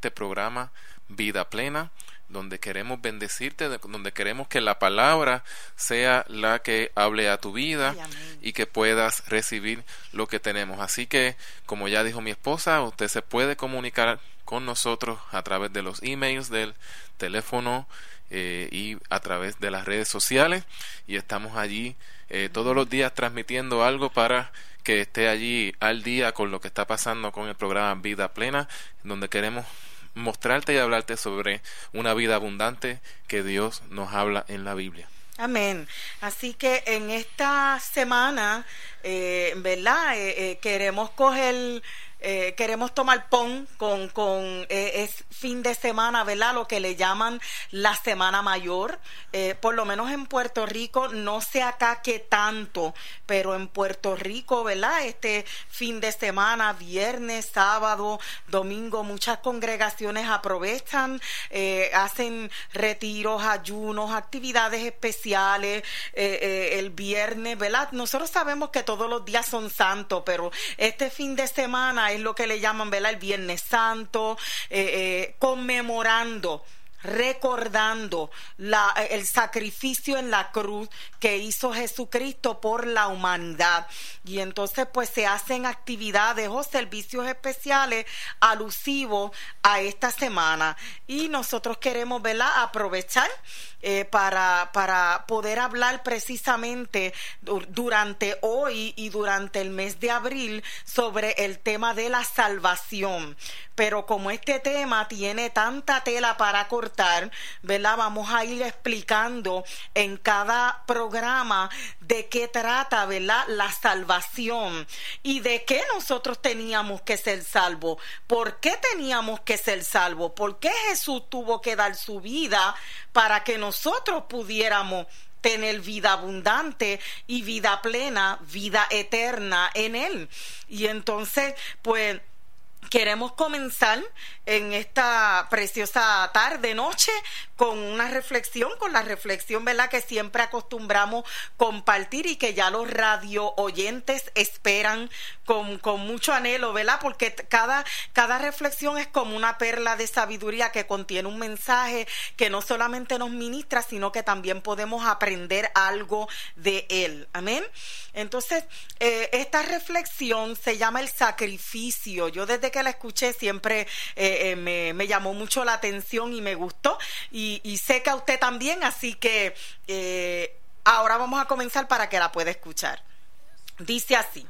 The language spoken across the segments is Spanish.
este programa Vida Plena, donde queremos bendecirte, donde queremos que la palabra sea la que hable a tu vida y que puedas recibir lo que tenemos. Así que, como ya dijo mi esposa, usted se puede comunicar con nosotros a través de los emails, del teléfono y a través de las redes sociales, y estamos allí todos los días transmitiendo algo para que esté allí al día con lo que está pasando con el programa Vida Plena, donde queremos mostrarte y hablarte sobre una vida abundante que Dios nos habla en la Biblia. Amén. Así que en esta semana, ¿verdad? Queremos tomar pon con es fin de semana, ¿verdad? Lo que le llaman la Semana Mayor. Por lo menos en Puerto Rico, no sé acá qué tanto, pero en Puerto Rico, ¿verdad? Este fin de semana, viernes, sábado, domingo, muchas congregaciones aprovechan, hacen retiros, ayunos, actividades especiales, el viernes, ¿verdad? Nosotros sabemos que todos los días son santos, pero este fin de semana es lo que le llaman, ¿verdad? El Viernes Santo, conmemorando, recordando el sacrificio en la cruz que hizo Jesucristo por la humanidad. Y entonces pues se hacen actividades o servicios especiales alusivos a esta semana, y nosotros queremos, ¿verdad?, aprovechar para poder hablar precisamente durante hoy y durante el mes de abril sobre el tema de la salvación. Pero como este tema tiene tanta tela para cortar, ¿verdad?, vamos a ir explicando en cada programa de qué trata, ¿verdad?, la salvación y de qué nosotros teníamos que ser salvos, por qué teníamos que ser salvos, por qué Jesús tuvo que dar su vida para que nosotros pudiéramos tener vida abundante y vida plena, vida eterna en Él. Y entonces, pues, queremos comenzar en esta preciosa tarde, noche, con una reflexión, con la reflexión, ¿verdad?, que siempre acostumbramos compartir y que ya los radio oyentes esperan con mucho anhelo, ¿verdad? Porque cada reflexión es como una perla de sabiduría que contiene un mensaje que no solamente nos ministra, sino que también podemos aprender algo de él. Amén. Entonces, esta reflexión se llama el sacrificio. Yo desde que la escuché siempre me llamó mucho la atención y me gustó, y sé que a usted también, así que ahora vamos a comenzar para que la pueda escuchar. Dice así,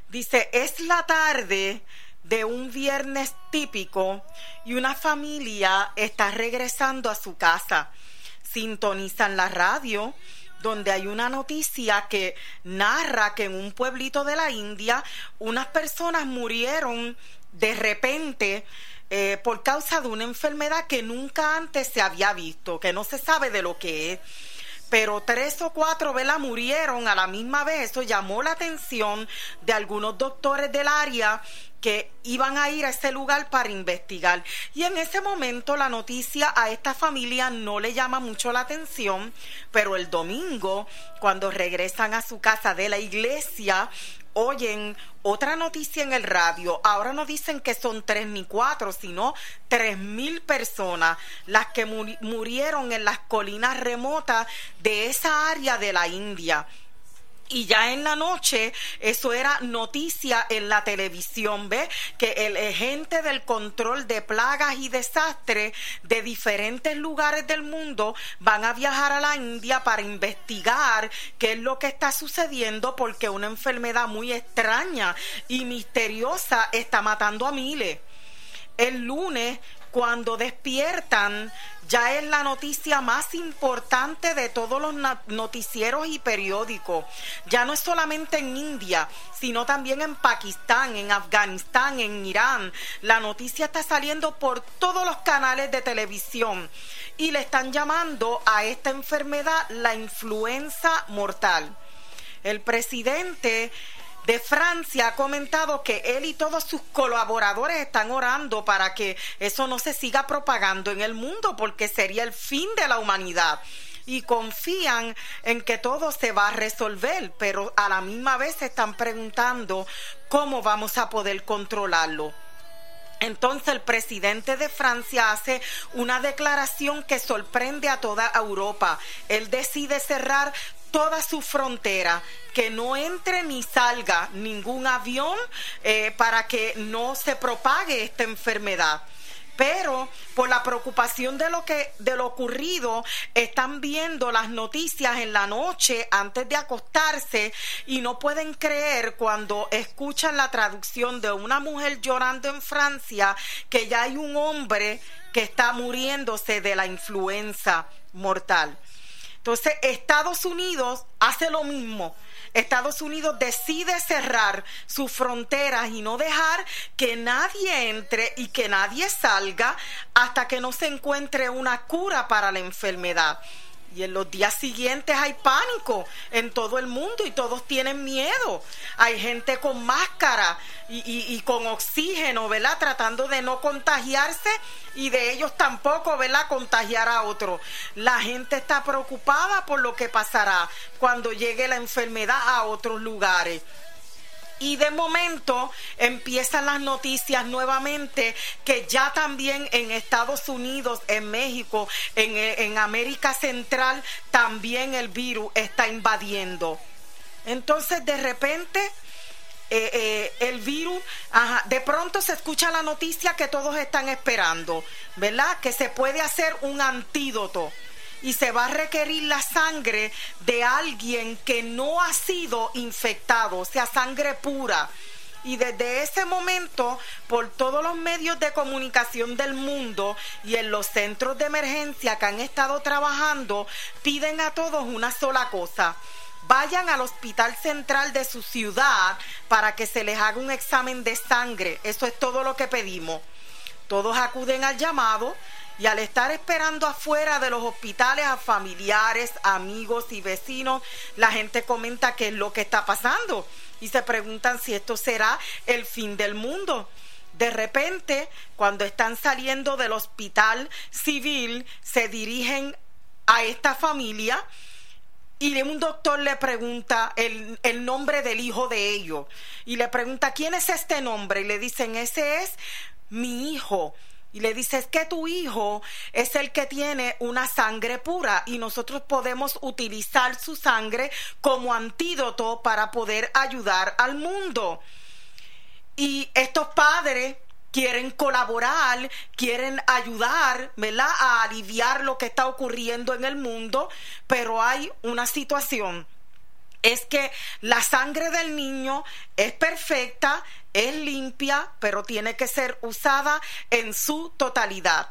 es la tarde de un viernes típico y una familia está regresando a su casa. Sintonizan la radio, donde hay una noticia que narra que en un pueblito de la India unas personas murieron de repente por causa de una enfermedad que nunca antes se había visto, que no se sabe de lo que es. Pero 3 o 4, ¿verdad?, murieron a la misma vez. Eso llamó la atención de algunos doctores del área que iban a ir a ese lugar para investigar. Y en ese momento la noticia a esta familia no le llama mucho la atención, pero el domingo, cuando regresan a su casa de la iglesia, oyen otra noticia en el radio. Ahora no dicen que son 3 ni 4, sino 3,000 personas las que murieron en las colinas remotas de esa área de la India. Y ya en la noche, eso era noticia en la televisión, ¿ves? Que el agente del control de plagas y desastres de diferentes lugares del mundo van a viajar a la India para investigar qué es lo que está sucediendo, porque una enfermedad muy extraña y misteriosa está matando a miles. El lunes, cuando despiertan, ya es la noticia más importante de todos los noticieros y periódicos. Ya no es solamente en India, sino también en Pakistán, en Afganistán, en Irán. La noticia está saliendo por todos los canales de televisión y le están llamando a esta enfermedad la influenza mortal. El presidente de Francia ha comentado que él y todos sus colaboradores están orando para que eso no se siga propagando en el mundo, porque sería el fin de la humanidad. Y confían en que todo se va a resolver, pero a la misma vez se están preguntando cómo vamos a poder controlarlo. Entonces el presidente de Francia hace una declaración que sorprende a toda Europa. Él decide cerrar toda su frontera, que no entre ni salga ningún avión para que no se propague esta enfermedad. Pero por la preocupación de lo ocurrido, están viendo las noticias en la noche antes de acostarse y no pueden creer cuando escuchan la traducción de una mujer llorando en Francia que ya hay un hombre que está muriéndose de la influenza mortal. Entonces, Estados Unidos hace lo mismo. Estados Unidos decide cerrar sus fronteras y no dejar que nadie entre y que nadie salga hasta que no se encuentre una cura para la enfermedad. Y en los días siguientes hay pánico en todo el mundo y todos tienen miedo. Hay gente con máscara y con oxígeno, ¿verdad? Tratando de no contagiarse y de ellos tampoco, ¿verdad? Contagiar a otros. La gente está preocupada por lo que pasará cuando llegue la enfermedad a otros lugares. Y de momento empiezan las noticias nuevamente que ya también en Estados Unidos, en México, en América Central, también el virus está invadiendo. Entonces de repente el virus, de pronto se escucha la noticia que todos están esperando, ¿verdad? Que se puede hacer un antídoto. Y se va a requerir la sangre de alguien que no ha sido infectado, o sea, sangre pura. Y desde ese momento, por todos los medios de comunicación del mundo y en los centros de emergencia que han estado trabajando, piden a todos una sola cosa: vayan al hospital central de su ciudad para que se les haga un examen de sangre. Eso es todo lo que pedimos. Todos acuden al llamado. Y al estar esperando afuera de los hospitales a familiares, amigos y vecinos, la gente comenta qué es lo que está pasando y se preguntan si esto será el fin del mundo. De repente, cuando están saliendo del hospital civil, se dirigen a esta familia y un doctor le pregunta el nombre del hijo de ellos y le pregunta: ¿quién es este nombre? Y le dicen: ese es mi hijo. Y le dice: es que tu hijo es el que tiene una sangre pura y nosotros podemos utilizar su sangre como antídoto para poder ayudar al mundo. Y estos padres quieren colaborar, quieren ayudar, ¿verdad?, a aliviar lo que está ocurriendo en el mundo, pero hay una situación. Es que la sangre del niño es perfecta, es limpia, pero tiene que ser usada en su totalidad.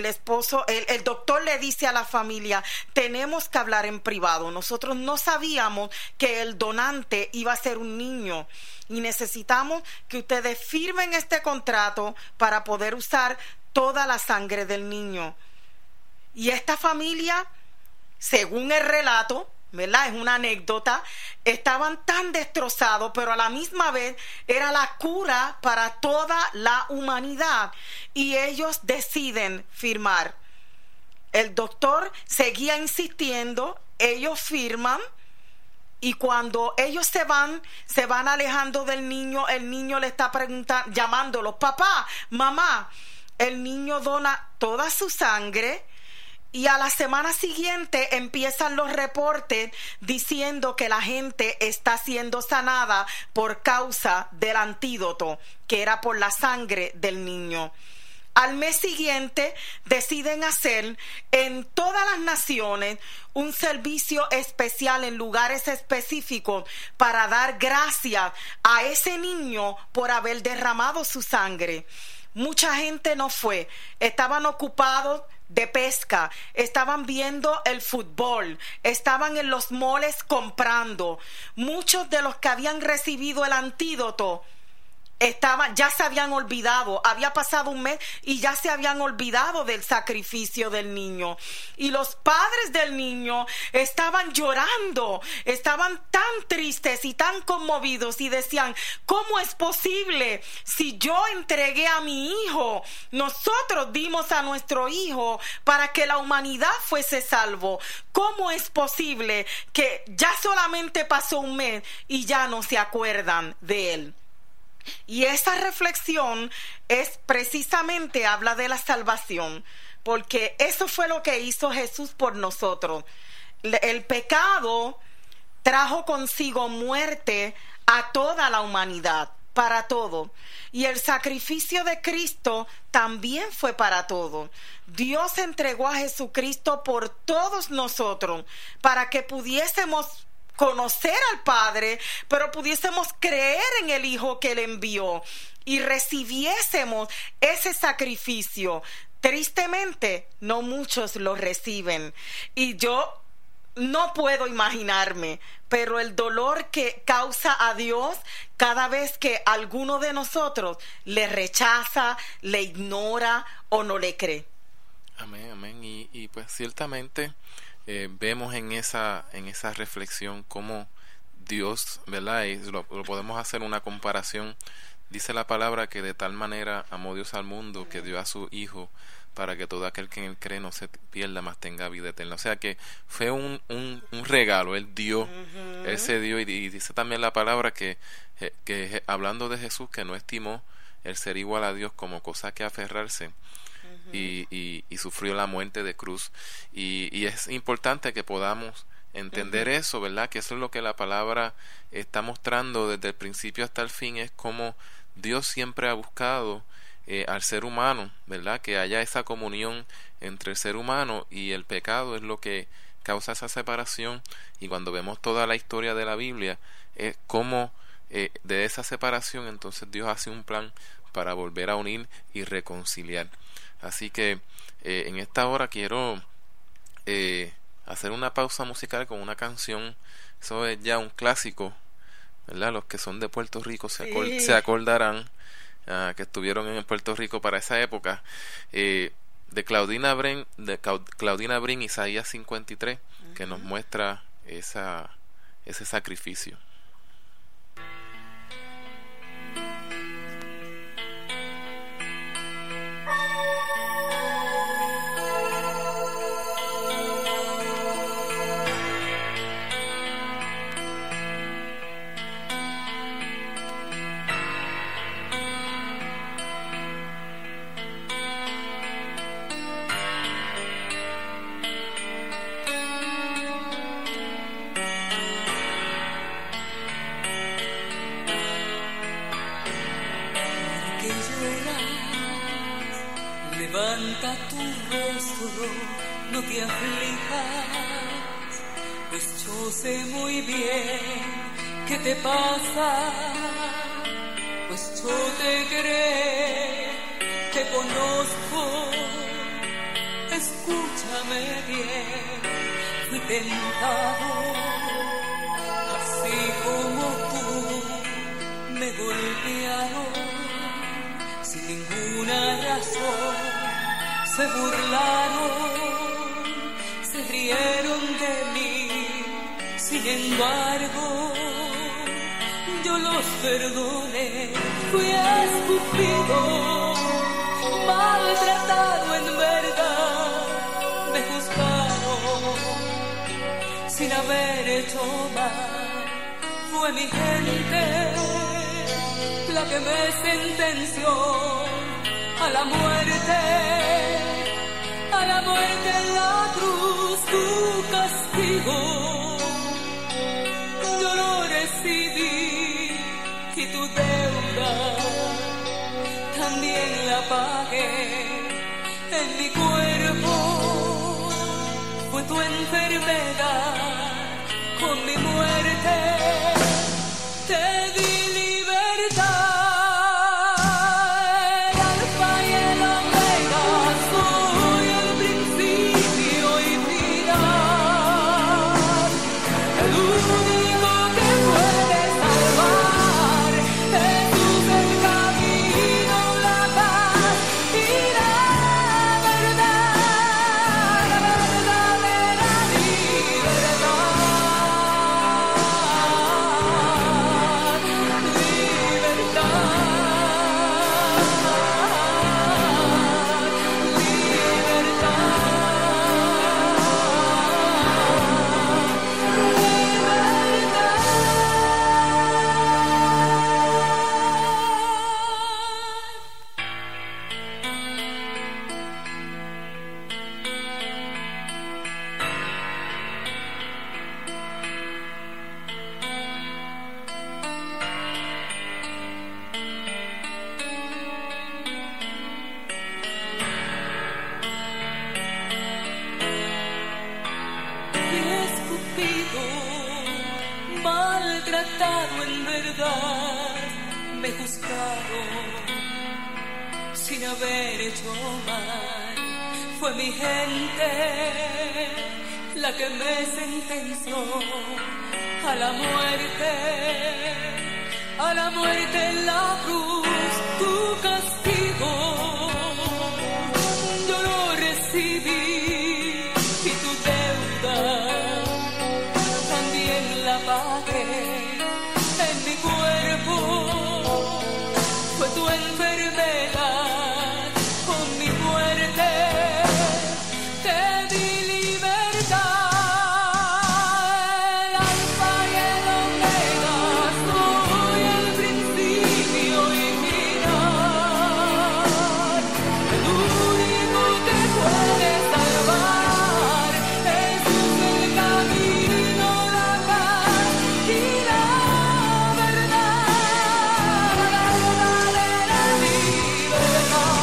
El doctor le dice a la familia: tenemos que hablar en privado. Nosotros no sabíamos que el donante iba a ser un niño y necesitamos que ustedes firmen este contrato para poder usar toda la sangre del niño. Y esta familia, según el relato, ¿verdad?, es una anécdota, estaban tan destrozados, pero a la misma vez era la cura para toda la humanidad y ellos deciden firmar. El doctor seguía insistiendo, ellos firman y cuando ellos se van alejando del niño, el niño le está preguntando, llamándolo: papá, mamá. El niño dona toda su sangre. Y a la semana siguiente empiezan los reportes diciendo que la gente está siendo sanada por causa del antídoto, que era por la sangre del niño. Al mes siguiente deciden hacer en todas las naciones un servicio especial en lugares específicos para dar gracias a ese niño por haber derramado su sangre. Mucha gente no fue, estaban ocupados de pesca, estaban viendo el fútbol, estaban en los moles comprando. Muchos de los que habían recibido el antídoto ya se habían olvidado, había pasado un mes y ya se habían olvidado del sacrificio del niño. Y los padres del niño estaban llorando, estaban tan tristes y tan conmovidos y decían: ¿cómo es posible? Si yo entregué a mi hijo, nosotros dimos a nuestro hijo para que la humanidad fuese salvo. ¿Cómo es posible que ya solamente pasó un mes y ya no se acuerdan de él? Y esa reflexión es precisamente, habla de la salvación, porque eso fue lo que hizo Jesús por nosotros. El pecado trajo consigo muerte a toda la humanidad, para todo. Y el sacrificio de Cristo también fue para todo. Dios entregó a Jesucristo por todos nosotros, para que pudiésemos conocer al Padre, pero pudiésemos creer en el Hijo que Él envió y recibiésemos ese sacrificio. Tristemente, no muchos lo reciben. Y yo no puedo imaginarme, pero el dolor que causa a Dios cada vez que alguno de nosotros le rechaza, le ignora o no le cree. Amén, amén. Y pues ciertamente vemos en esa reflexión cómo Dios, ¿verdad? Y lo podemos hacer una comparación. Dice la palabra que de tal manera amó Dios al mundo que dio a su Hijo para que todo aquel que en él cree no se pierda, mas tenga vida eterna. O sea que fue un regalo, Él dio, Él se dio, y dice también la palabra que hablando de Jesús, que no estimó el ser igual a Dios como cosa que aferrarse, y sufrió la muerte de cruz. Y es importante que podamos entender eso, ¿verdad? Que eso es lo que la palabra está mostrando desde el principio hasta el fin, es como Dios siempre ha buscado al ser humano, ¿verdad? Que haya esa comunión entre el ser humano, y el pecado es lo que causa esa separación. Y cuando vemos toda la historia de la Biblia, es como de esa separación entonces Dios hace un plan para volver a unir y reconciliar. Así que en esta hora quiero hacer una pausa musical con una canción. Eso es ya un clásico, ¿verdad? Los que son de Puerto Rico se acordarán que estuvieron en Puerto Rico para esa época, de Claudina Brin, Isaías 53, que nos muestra ese sacrificio. Levanta tu rostro, no te aflijas, pues yo sé muy bien qué te pasa, pues yo te creo, te conozco, escúchame bien, fui tentado, así como tú me golpearon. Sin ninguna razón se burlaron, se rieron de mí. Sin embargo, yo los perdoné. Fui escupido, maltratado en verdad. Me juzgaron sin haber hecho mal. Fue mi gente la que me sentenció a la muerte en la cruz, tu castigo yo lo recibí, y tu deuda también la pagué. En mi cuerpo fue tu enfermedad, con mi muerte te di. tratado en verdad, me juzgaron sin haber hecho mal. Fue mi gente la que me sentenció a la muerte en la cruz, tu castigo yo lo recibí y tu deuda también la pagué. En mi cuerpo fue tu enfermedad, con mi muerte te di libertad. El alfa y el omega, soy el principio y final. El único que puede salvar, Jesús el camino, la paz y la verdad, la verdadera libertad.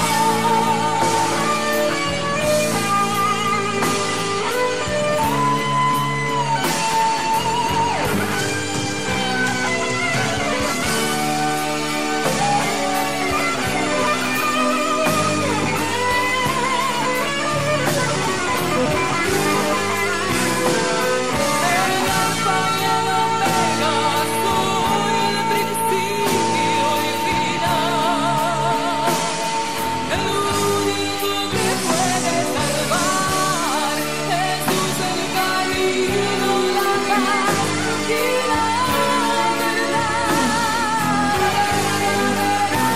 El alfa y el omega, soy el principio y final. El único que puede salvar, Jesús el camino, la paz y la verdad, la verdadera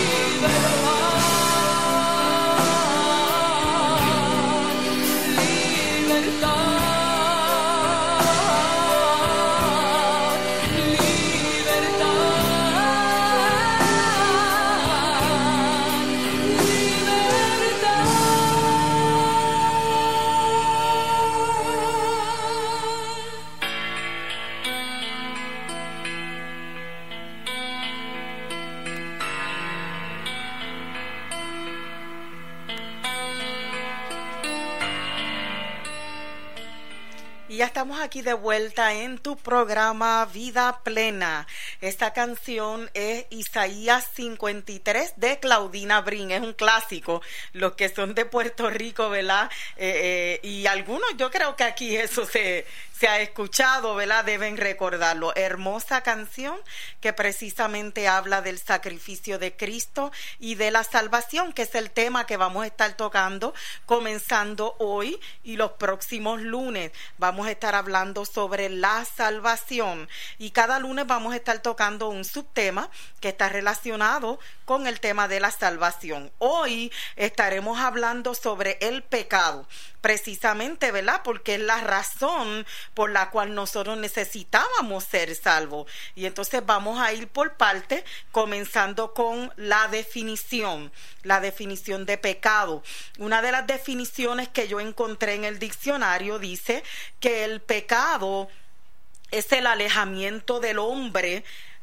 Y ya estamos aquí de vuelta en tu programa Vida Plena. Esta canción es Isaías 53 de Claudina Brin. Es un clásico. Los que son de Puerto Rico, ¿verdad? Y algunos, yo creo que aquí eso se ha escuchado, ¿verdad? Deben recordarlo. Hermosa canción que precisamente habla del sacrificio de Cristo y de la salvación, que es el tema que vamos a estar tocando comenzando hoy y los próximos lunes. Vamos a estar hablando sobre la salvación y cada lunes vamos a estar tocando un subtema que está relacionado con el tema de la salvación. Hoy estaremos hablando sobre el pecado, precisamente, ¿verdad? Porque es la razón por la cual nosotros necesitábamos ser salvos. Y entonces vamos a ir por parte, comenzando con la definición de pecado. Una de las definiciones que yo encontré en el diccionario dice que el pecado es el alejamiento del hombre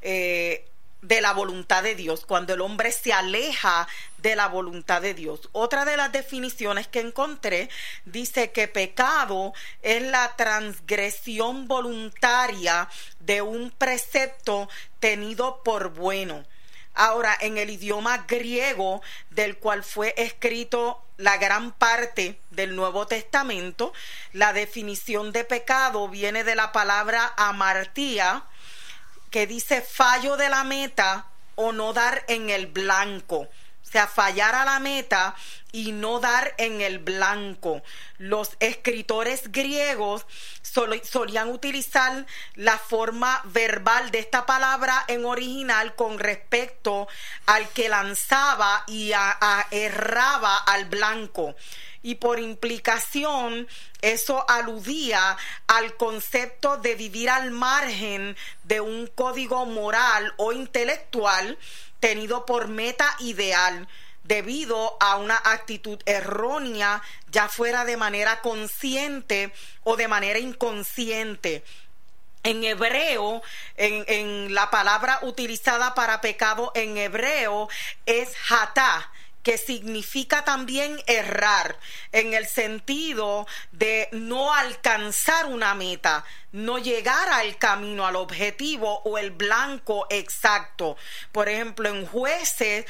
de la voluntad de Dios, cuando el hombre se aleja de la voluntad de Dios. Otra de las definiciones que encontré dice que pecado es la transgresión voluntaria de un precepto tenido por bueno. Ahora, en el idioma griego del cual fue escrito la gran parte del Nuevo Testamento, la definición de pecado viene de la palabra amartía, que dice fallo de la meta o no dar en el blanco. O sea, fallar a la meta y no dar en el blanco. Los escritores griegos solían utilizar la forma verbal de esta palabra en original con respecto al que lanzaba y erraba al blanco. Y por implicación, eso aludía al concepto de vivir al margen de un código moral o intelectual tenido por meta ideal, debido a una actitud errónea, ya fuera de manera consciente o de manera inconsciente. En hebreo, en la palabra utilizada para pecado en hebreo es hatá, que significa también errar, en el sentido de no alcanzar una meta, no llegar al camino, al objetivo o el blanco exacto. Por ejemplo, en Jueces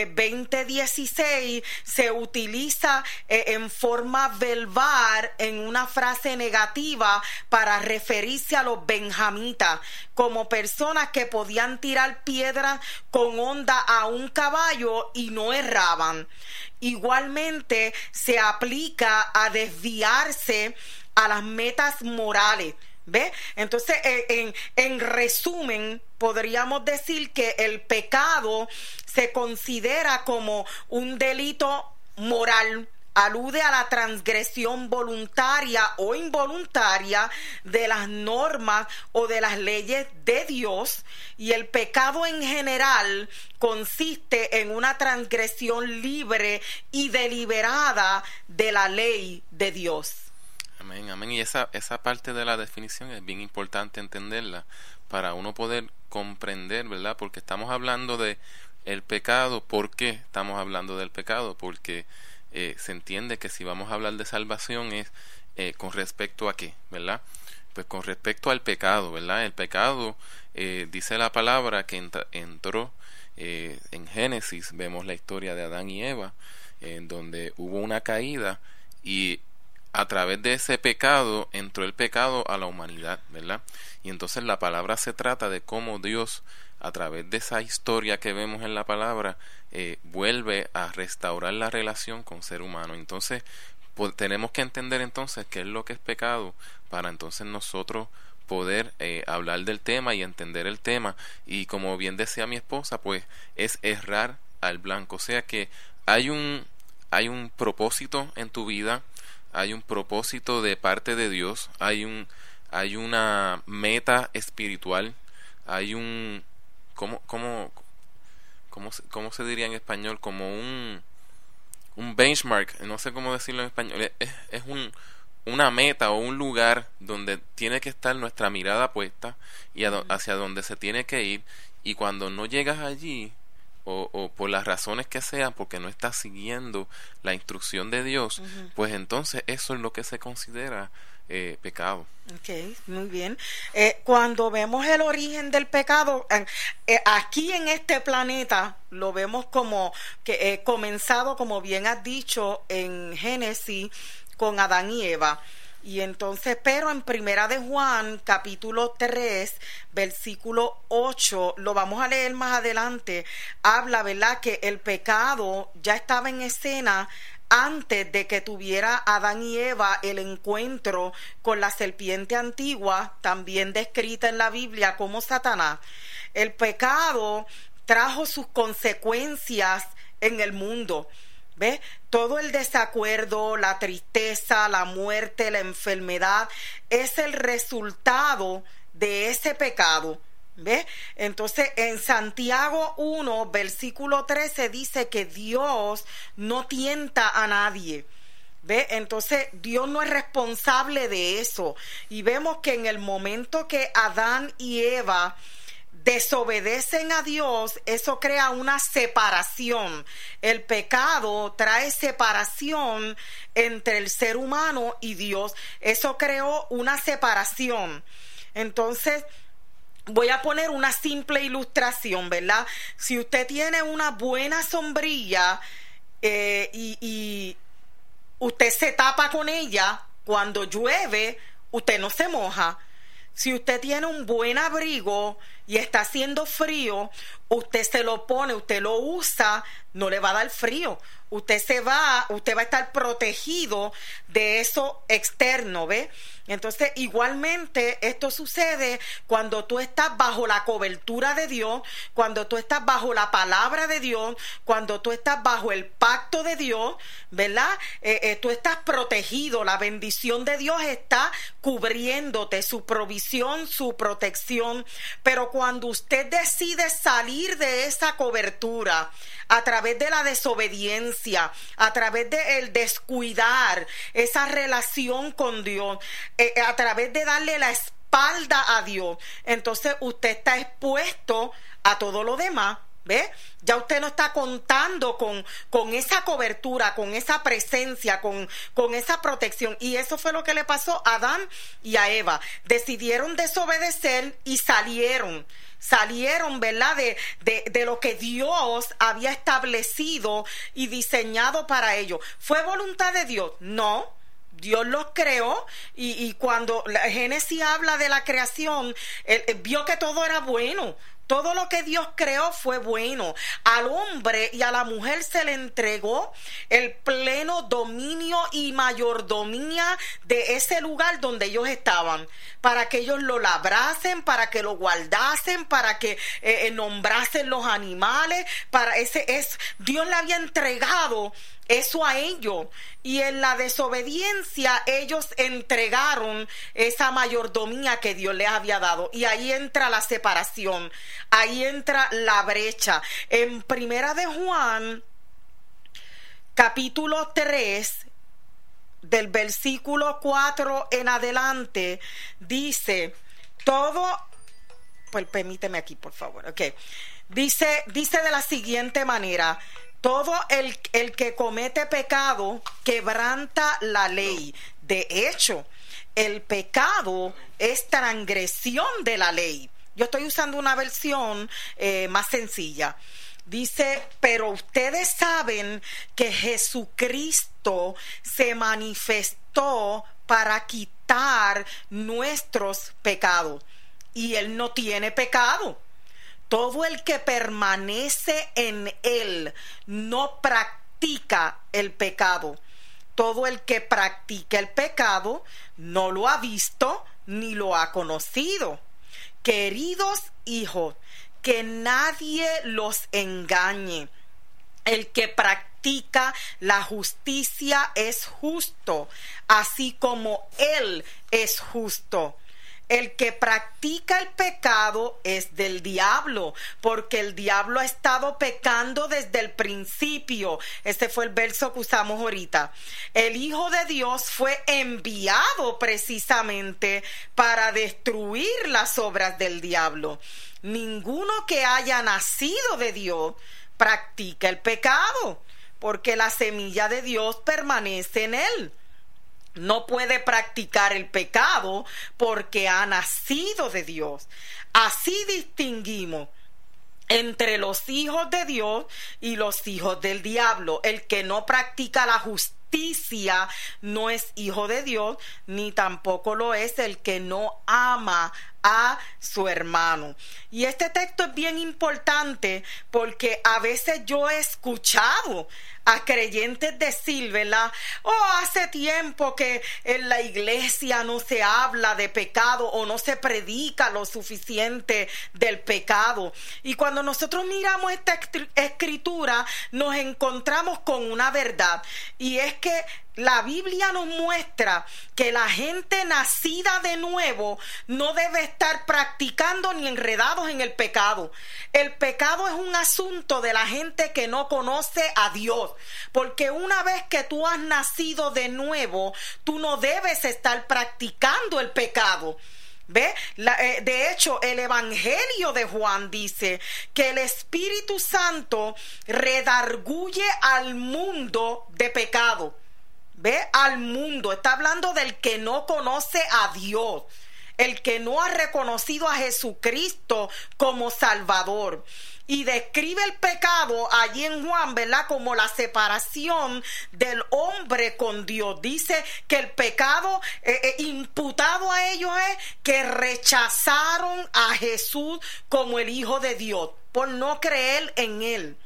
20:16 se utiliza en forma verbal, en una frase negativa, para referirse a los benjamitas como personas que podían tirar piedras con honda a un caballo y no erraban. Igualmente se aplica a desviarse a las metas morales. ¿Ve? Entonces, en resumen, podríamos decir que el pecado se considera como un delito moral. Alude a la transgresión voluntaria o involuntaria de las normas o de las leyes de Dios, y el pecado en general consiste en una transgresión libre y deliberada de la ley de Dios. Amén, amén. Y esa parte de la definición es bien importante entenderla para uno poder comprender, ¿verdad? Porque estamos hablando de el pecado. ¿Por qué estamos hablando del pecado? Porque se entiende que si vamos a hablar de salvación es con respecto a qué, ¿verdad? Pues con respecto al pecado, ¿verdad? El pecado, dice la palabra que entró en Génesis, vemos la historia de Adán y Eva, en donde hubo una caída y a través de ese pecado entró el pecado a la humanidad, ¿verdad? Y entonces la palabra se trata de cómo Dios, a través de esa historia que vemos en la palabra, vuelve a restaurar la relación con ser humano. Entonces tenemos que entender entonces qué es lo que es pecado, para entonces nosotros poder hablar del tema y entender el tema. Y como bien decía mi esposa, pues es errar al blanco. O sea que hay un propósito en tu vida, hay un propósito de parte de Dios, hay una meta espiritual, hay un ¿cómo se diría en español? Como un benchmark, no sé cómo decirlo en español. Es una meta o un lugar donde tiene que estar nuestra mirada puesta y hacia donde se tiene que ir, y cuando no llegas allí, o por las razones que sean, porque no estás siguiendo la instrucción de Dios, pues entonces eso es lo que se considera pecado. Okay, muy bien. Cuando vemos el origen del pecado, aquí en este planeta lo vemos como que comenzado, como bien has dicho, en Génesis con Adán y Eva. Y entonces, pero en Primera de Juan, capítulo 3, versículo 8, lo vamos a leer más adelante, habla, ¿verdad?, que el pecado ya estaba en escena antes de que tuviera Adán y Eva el encuentro con la serpiente antigua, también descrita en la Biblia como Satanás. El pecado trajo sus consecuencias en el mundo. ¿Ves? Todo el desacuerdo, la tristeza, la muerte, la enfermedad es el resultado de ese pecado. ¿Ves? Entonces en Santiago 1, versículo 13 dice que Dios no tienta a nadie. ¿Ve? Entonces Dios no es responsable de eso. Y vemos que en el momento que Adán y Eva desobedecen a Dios, eso crea una separación. El pecado trae separación entre el ser humano y Dios. Eso creó una separación. Entonces, voy a poner una simple ilustración, ¿verdad? Si usted tiene una buena sombrilla y usted se tapa con ella, cuando llueve, usted no se moja. Si usted tiene un buen abrigo y está haciendo frío, usted se lo pone, usted lo usa, no le va a dar frío. Usted va a estar protegido de eso externo, ¿ve? Entonces, igualmente, esto sucede cuando tú estás bajo la cobertura de Dios, cuando tú estás bajo la palabra de Dios, cuando tú estás bajo el pacto de Dios, ¿verdad? Tú estás protegido, la bendición de Dios está cubriéndote, su provisión, su protección. Pero cuando usted decide salir de esa cobertura a través de la desobediencia, a través de el descuidar esa relación con Dios, a través de darle la espalda a Dios, entonces usted está expuesto a todo lo demás. ¿Ve? Ya usted no está contando con esa cobertura, con esa presencia, con esa protección. Y eso fue lo que le pasó a Adán y a Eva. Decidieron desobedecer y salieron, ¿verdad? De lo que Dios había establecido y diseñado para ellos. ¿Fue voluntad de Dios? No. Dios los creó y cuando la Génesis habla de la creación, él vio que todo era bueno. Todo lo que Dios creó fue bueno. Al hombre y a la mujer se le entregó el pleno dominio y mayordomía de ese lugar donde ellos estaban, para que ellos lo labrasen, para que lo guardasen, para que nombrasen los animales. Dios le había entregado eso a ellos, y en la desobediencia ellos entregaron esa mayordomía que Dios les había dado, y ahí entra la separación, ahí entra la brecha. En Primera de Juan, capítulo 3, del versículo 4 en adelante, dice todo, pues permíteme aquí por favor, dice de la siguiente manera: todo el que comete pecado quebranta la ley. De hecho, el pecado es transgresión de la ley. Yo estoy usando una versión más sencilla. Dice, pero ustedes saben que Jesucristo se manifestó para quitar nuestros pecados. Y Él no tiene pecado. Todo el que permanece en Él no practica el pecado. Todo el que practica el pecado no lo ha visto ni lo ha conocido. Queridos hijos, que nadie los engañe. El que practica la justicia es justo, así como Él es justo. El que practica el pecado es del diablo, porque el diablo ha estado pecando desde el principio. Este fue el verso que usamos ahorita. El Hijo de Dios fue enviado precisamente para destruir las obras del diablo. Ninguno que haya nacido de Dios practica el pecado, porque la semilla de Dios permanece en él. No puede practicar el pecado porque ha nacido de Dios. Así distinguimos entre los hijos de Dios y los hijos del diablo. El que no practica la justicia no es hijo de Dios, ni tampoco lo es el que no ama a su hermano. Y este texto es bien importante porque a veces yo he escuchado a creyentes decir, ¿verdad? Hace tiempo que en la iglesia no se habla de pecado o no se predica lo suficiente del pecado. Y cuando nosotros miramos esta escritura, nos encontramos con una verdad, y es que la Biblia nos muestra que la gente nacida de nuevo no debe estar practicando ni enredados en el pecado. El pecado es un asunto de la gente que no conoce a Dios, porque una vez que tú has nacido de nuevo, tú no debes estar practicando el pecado. ¿Ve? De hecho, el Evangelio de Juan dice que el Espíritu Santo redarguye al mundo de pecado. ¿Ve? Al mundo. Está hablando del que no conoce a Dios, el que no ha reconocido a Jesucristo como Salvador. Y describe el pecado allí en Juan, ¿verdad? Como la separación del hombre con Dios. Dice que el pecado imputado a ellos es que rechazaron a Jesús como el Hijo de Dios por no creer en Él.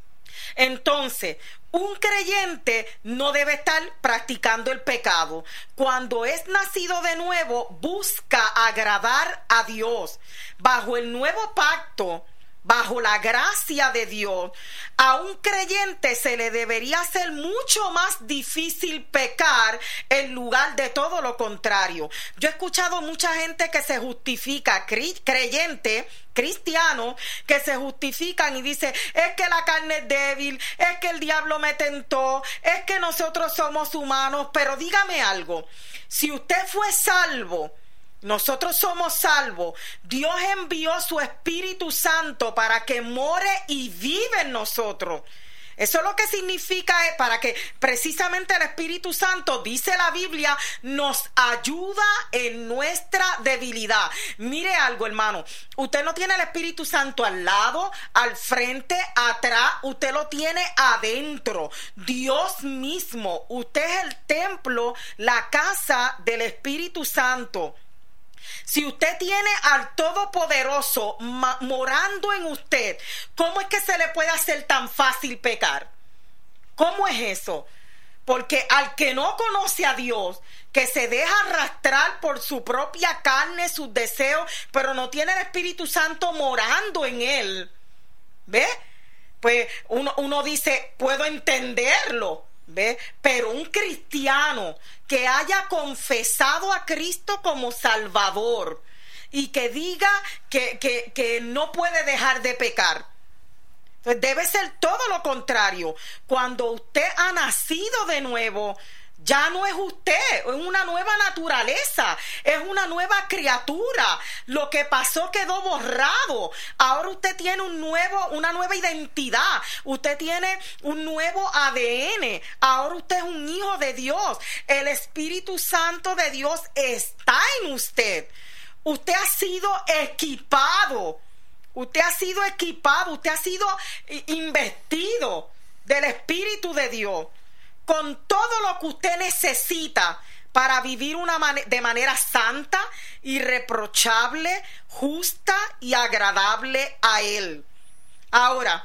Entonces, un creyente no debe estar practicando el pecado. Cuando es nacido de nuevo, busca agradar a Dios. Bajo el nuevo pacto, bajo la gracia de Dios, a un creyente se le debería hacer mucho más difícil pecar en lugar de todo lo contrario. Yo he escuchado mucha gente que se justifica, creyente, cristianos, que se justifican y dicen, es que la carne es débil, es que el diablo me tentó, es que nosotros somos humanos. Pero dígame algo, si usted fue salvo Nosotros somos salvos. Dios envió su Espíritu Santo para que more y vive en nosotros. Eso es lo que significa, para que precisamente el Espíritu Santo, dice la Biblia, nos ayuda en nuestra debilidad. Mire algo, hermano, usted no tiene el Espíritu Santo al lado, al frente, atrás, usted lo tiene adentro. Dios mismo, usted es el templo, la casa del Espíritu Santo. Si usted tiene al Todopoderoso morando en usted, ¿cómo es que se le puede hacer tan fácil pecar? ¿Cómo es eso? Porque al que no conoce a Dios, que se deja arrastrar por su propia carne, sus deseos, pero no tiene el Espíritu Santo morando en él, ¿ve? Pues uno dice, puedo entenderlo, ¿ve? Pero un cristiano que haya confesado a Cristo como Salvador y que diga que no puede dejar de pecar, entonces debe ser todo lo contrario. Cuando usted ha nacido de nuevo, ya no es usted, es una nueva naturaleza, es una nueva criatura. Lo que pasó quedó borrado. Ahora usted tiene una nueva identidad. Usted tiene un nuevo ADN. Ahora usted es un hijo de Dios. El Espíritu Santo de Dios está en usted. Usted ha sido equipado. Usted ha sido equipado. Usted ha sido investido del Espíritu de Dios, con todo lo que usted necesita para vivir de manera santa, irreprochable, justa y agradable a Él. Ahora,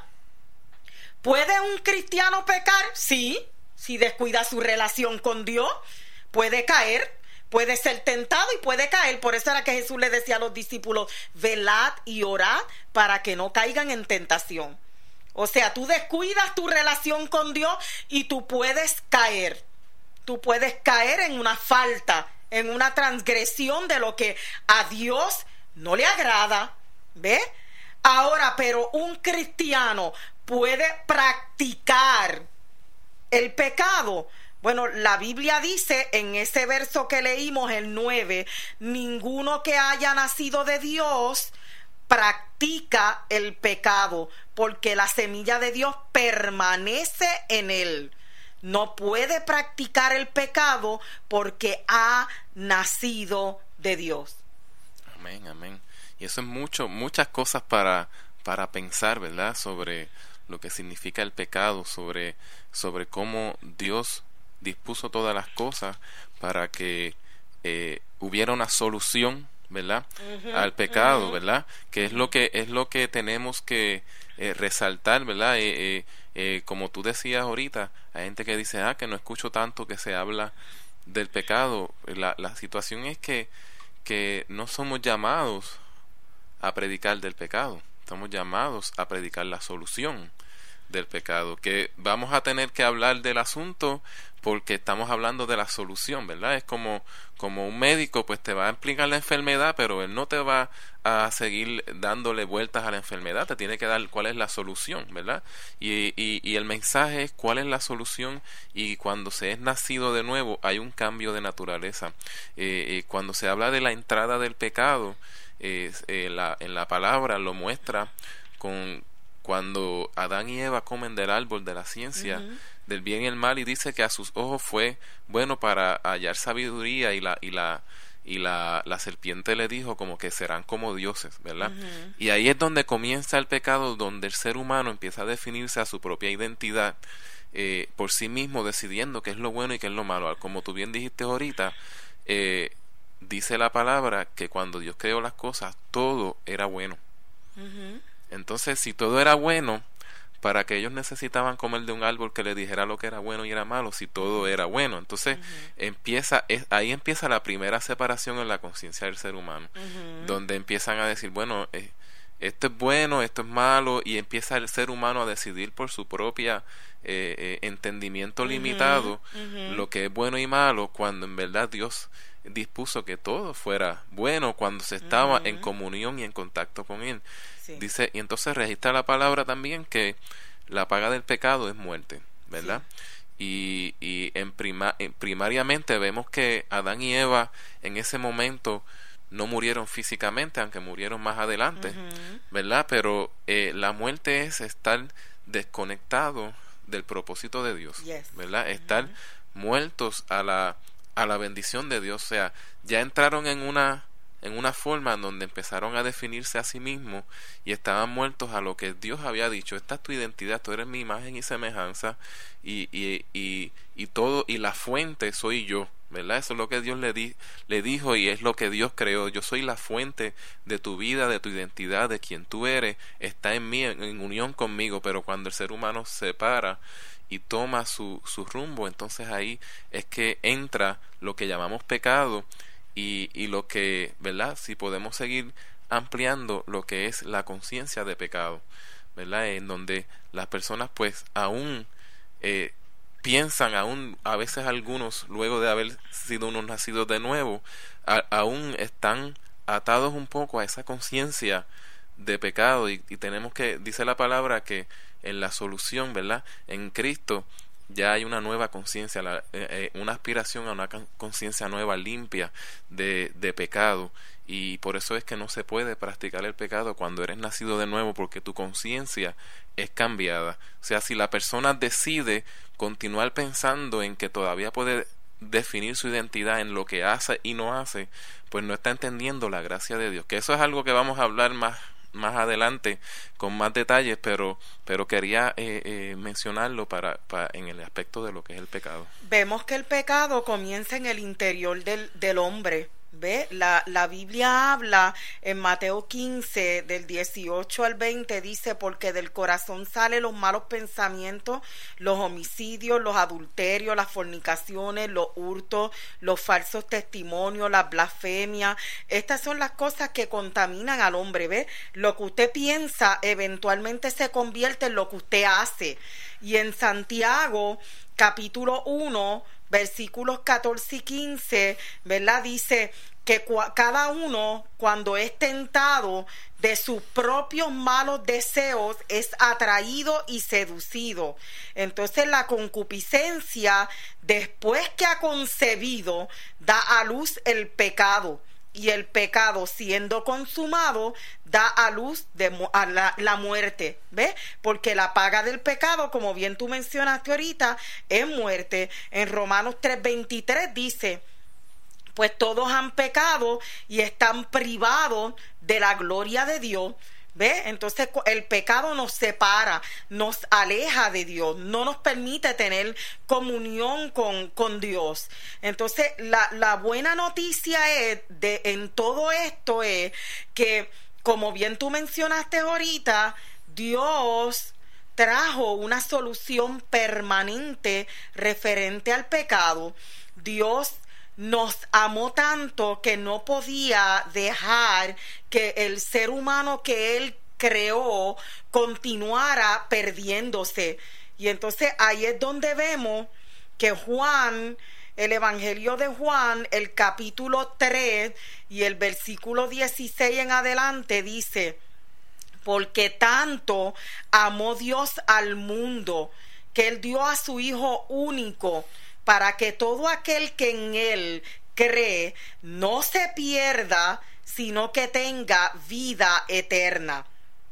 ¿puede un cristiano pecar? Sí, si descuida su relación con Dios, puede caer, puede ser tentado y puede caer. Por eso era que Jesús le decía a los discípulos, velad y orad para que no caigan en tentación. O sea, tú descuidas tu relación con Dios y tú puedes caer. Tú puedes caer en una falta, en una transgresión de lo que a Dios no le agrada. ¿Ve? Ahora, pero un cristiano puede practicar el pecado. Bueno, la Biblia dice en ese verso que leímos, el 9, ninguno que haya nacido de Dios practica el pecado, porque la semilla de Dios permanece en él. No puede practicar el pecado porque ha nacido de Dios. Amén, amén. Y eso es muchas cosas para pensar, ¿verdad? Sobre lo que significa el pecado, sobre cómo Dios dispuso todas las cosas para que hubiera una solución, ¿verdad? Al pecado, ¿verdad? Que es lo que tenemos que resaltar, ¿verdad? Como tú decías ahorita, hay gente que dice, que no escucho tanto que se habla del pecado. La situación es que no somos llamados a predicar del pecado, estamos llamados a predicar la solución del pecado, que vamos a tener que hablar del asunto porque estamos hablando de la solución, ¿verdad? Es como un médico, pues te va a explicar la enfermedad, pero él no te va a seguir dándole vueltas a la enfermedad, te tiene que dar cuál es la solución, ¿verdad? Y el mensaje es cuál es la solución, y cuando se es nacido de nuevo hay un cambio de naturaleza. Cuando se habla de la entrada del pecado, en la palabra lo muestra cuando Adán y Eva comen del árbol de la ciencia del bien y el mal, y dice que a sus ojos fue bueno para hallar sabiduría, y la serpiente le dijo como que serán como dioses, ¿verdad? Y ahí es donde comienza el pecado, donde el ser humano empieza a definirse a su propia identidad, por sí mismo, decidiendo qué es lo bueno y qué es lo malo. Como tú bien dijiste ahorita, dice la palabra que cuando Dios creó las cosas, todo era bueno. Entonces, si todo era bueno, ¿para qué ellos necesitaban comer de un árbol que les dijera lo que era bueno y era malo, si todo era bueno? Entonces, ahí empieza la primera separación en la conciencia del ser humano, donde empiezan a decir, bueno, esto es bueno, esto es malo, y empieza el ser humano a decidir por su propia entendimiento limitado lo que es bueno y malo, cuando en verdad Dios dispuso que todo fuera bueno cuando se estaba en comunión y en contacto con Él. Sí. Dice, y entonces registra la palabra también que la paga del pecado es muerte, ¿verdad? Sí. Y primariamente vemos que Adán y Eva en ese momento no murieron físicamente, aunque murieron más adelante, ¿verdad? Pero la muerte es estar desconectado del propósito de Dios, ¿verdad? Estar muertos a la bendición de Dios. O sea, ya entraron en una forma en donde empezaron a definirse a sí mismos y estaban muertos a lo que Dios había dicho. Esta es tu identidad, tú eres mi imagen y semejanza, y todo, y la fuente soy yo, ¿verdad? Eso es lo que Dios le dijo, y es lo que Dios creó. Yo soy la fuente de tu vida, de tu identidad, de quien tú eres, está en mí, en unión conmigo. Pero cuando el ser humano se separa y toma su rumbo, entonces ahí es que entra lo que llamamos pecado, y lo que, ¿verdad? Si podemos seguir ampliando lo que es la conciencia de pecado, ¿verdad? En donde las personas pues aún piensan, aún a veces algunos, luego de haber sido unos nacidos de nuevo, aún están atados un poco a esa conciencia de pecado, y tenemos que, dice la palabra, que en la solución, ¿verdad? En Cristo ya hay una nueva conciencia, una aspiración a una conciencia nueva, limpia de pecado. Y por eso es que no se puede practicar el pecado cuando eres nacido de nuevo, porque tu conciencia es cambiada. O sea, si la persona decide continuar pensando en que todavía puede definir su identidad en lo que hace y no hace, pues no está entendiendo la gracia de Dios. Que eso es algo que vamos a hablar más adelante con más detalles, pero quería mencionarlo para en el aspecto de lo que es el pecado. Vemos que el pecado comienza en el interior del hombre. ¿Ve? La Biblia habla en Mateo 15, del 18 al 20, dice: porque del corazón salen los malos pensamientos, los homicidios, los adulterios, las fornicaciones, los hurtos, los falsos testimonios, las blasfemias. Estas son las cosas que contaminan al hombre. ¿Ve? Lo que usted piensa eventualmente se convierte en lo que usted hace. Y en Santiago, capítulo 1, versículos 14 y 15, ¿verdad? Dice que cada uno, cuando es tentado de sus propios malos deseos, es atraído y seducido. Entonces la concupiscencia, después que ha concebido, da a luz el pecado. Y el pecado, siendo consumado, da a luz la muerte. ¿Ves? Porque la paga del pecado, como bien tú mencionaste ahorita, es muerte. En Romanos 3:23 dice: pues todos han pecado y están privados de la gloria de Dios. ¿Ve? Entonces el pecado nos separa, nos aleja de Dios, no nos permite tener comunión con Dios. Entonces la buena noticia en todo esto es que, como bien tú mencionaste ahorita, Dios trajo una solución permanente referente al pecado. Dios nos amó tanto que no podía dejar que el ser humano que Él creó continuara perdiéndose. Y entonces ahí es donde vemos que Juan, el Evangelio de Juan, el capítulo 3 y el versículo 16 en adelante dice: porque tanto amó Dios al mundo, que Él dio a su Hijo único, para que todo aquel que en Él cree no se pierda, sino que tenga vida eterna.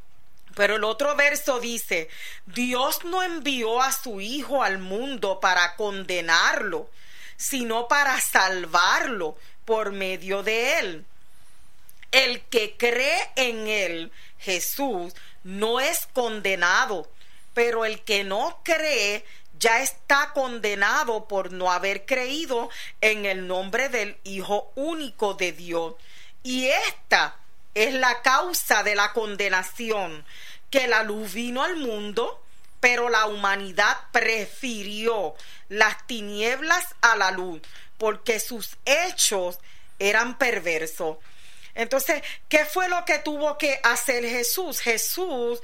Pero el otro verso dice: Dios no envió a su Hijo al mundo para condenarlo, sino para salvarlo por medio de Él. El que cree en Él, Jesús, no es condenado, pero el que no cree ya está condenado por no haber creído en el nombre del Hijo único de Dios. Y esta es la causa de la condenación, que la luz vino al mundo, pero la humanidad prefirió las tinieblas a la luz, porque sus hechos eran perversos. Entonces, ¿qué fue lo que tuvo que hacer Jesús? Jesús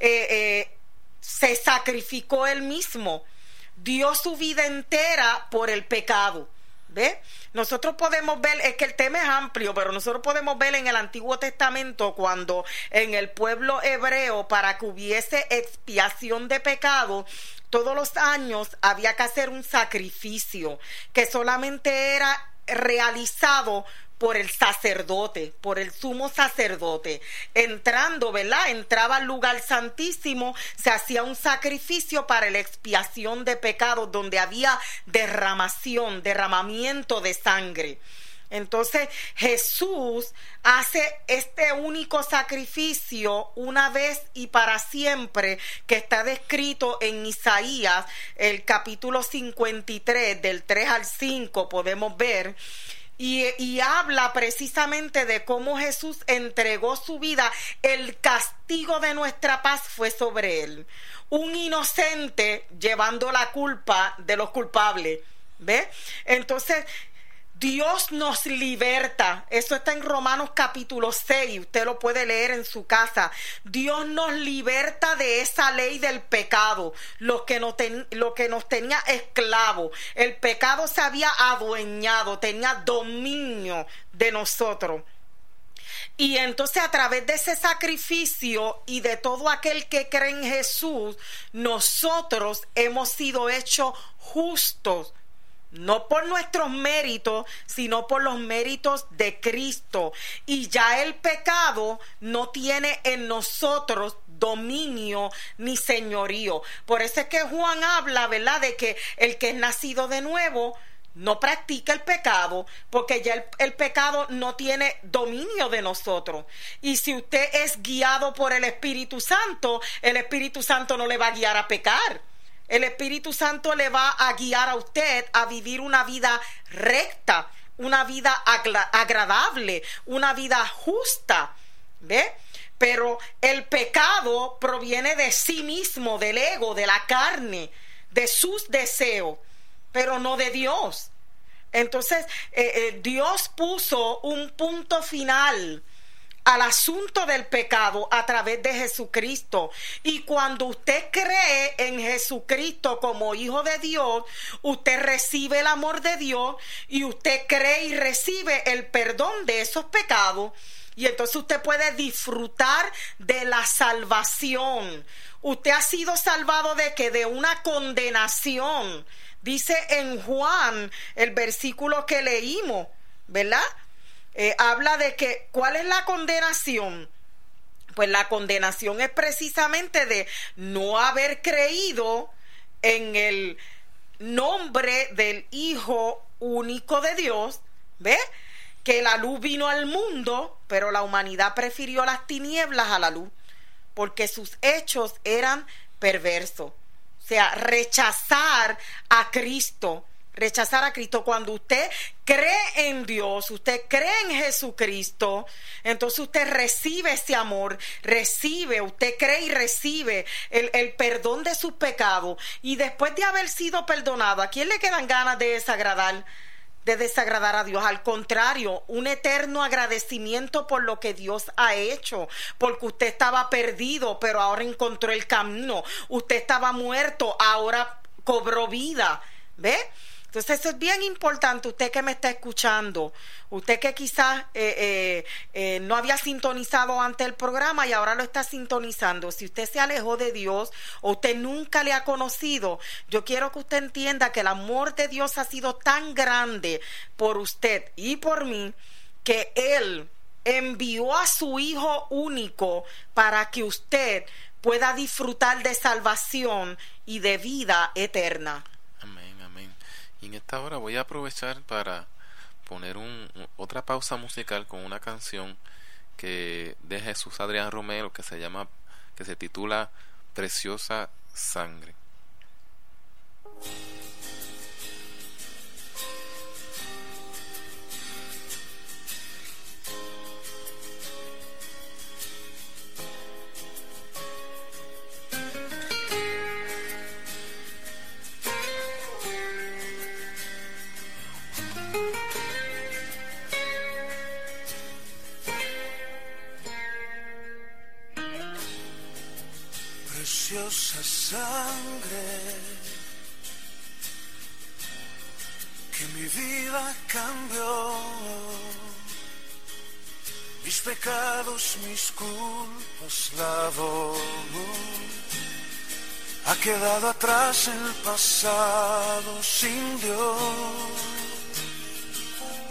se sacrificó él mismo, dio su vida entera por el pecado. ¿Ve? Nosotros podemos ver, es que el tema es amplio, pero nosotros podemos ver en el Antiguo Testamento cuando en el pueblo hebreo, para que hubiese expiación de pecado, todos los años había que hacer un sacrificio que solamente era realizado por el sacerdote, por el sumo sacerdote. Entrando, ¿verdad? Entraba al lugar santísimo, se hacía un sacrificio para la expiación de pecados, donde había derramamiento de sangre. Entonces Jesús hace este único sacrificio una vez y para siempre, que está descrito en Isaías, el capítulo 53, del 3 al 5, podemos ver. Y habla precisamente de cómo Jesús entregó su vida. El castigo de nuestra paz fue sobre él. Un inocente llevando la culpa de los culpables. ¿Ve? Entonces, Dios nos liberta. Eso está en Romanos capítulo 6. Usted lo puede leer en su casa. Dios nos liberta de esa ley del pecado, lo que nos tenía esclavos. El pecado se había adueñado, tenía dominio de nosotros. Y entonces, a través de ese sacrificio y de todo aquel que cree en Jesús, nosotros hemos sido hechos justos. No por nuestros méritos, sino por los méritos de Cristo. Y ya el pecado no tiene en nosotros dominio ni señorío. Por eso es que Juan habla, ¿verdad?, de que el que es nacido de nuevo no practica el pecado, porque ya el pecado no tiene dominio de nosotros. Y si usted es guiado por el Espíritu Santo no le va a guiar a pecar. El Espíritu Santo le va a guiar a usted a vivir una vida recta, una vida agradable, una vida justa. ¿Ve? Pero el pecado proviene de sí mismo, del ego, de la carne, de sus deseos, pero no de Dios. Entonces, Dios puso un punto final al asunto del pecado a través de Jesucristo. Y cuando usted cree en Jesucristo como hijo de Dios, usted recibe el amor de Dios y usted cree y recibe el perdón de esos pecados. Y entonces usted puede disfrutar de la salvación. Usted ha sido salvado ¿de qué? De una condenación. Dice en Juan, el versículo que leímos, ¿verdad? Habla de que, ¿cuál es la condenación? Pues la condenación es precisamente de no haber creído en el nombre del Hijo único de Dios. ¿Ve? Que la luz vino al mundo, pero la humanidad prefirió las tinieblas a la luz, porque sus hechos eran perversos. O sea, rechazar a Cristo. Rechazar a Cristo. Cuando usted cree en Dios, usted cree en Jesucristo, entonces usted recibe ese amor, usted cree y recibe el perdón de sus pecados. Y después de haber sido perdonado, ¿a quién le quedan ganas de desagradar a Dios? Al contrario, un eterno agradecimiento por lo que Dios ha hecho, porque usted estaba perdido, pero ahora encontró el camino. Usted estaba muerto, ahora cobró vida. ¿Ve? Entonces eso es bien importante. Usted que me está escuchando, usted que quizás no había sintonizado antes el programa y ahora lo está sintonizando, si usted se alejó de Dios o usted nunca le ha conocido, yo quiero que usted entienda que el amor de Dios ha sido tan grande por usted y por mí, que Él envió a su Hijo único para que usted pueda disfrutar de salvación y de vida eterna. Y en esta hora voy a aprovechar para poner otra pausa musical con una canción de Jesús Adrián Romero que se titula Preciosa Sangre. Preciosa sangre que mi vida cambió, mis pecados, mis culpas lavó, ha quedado atrás el pasado sin Dios.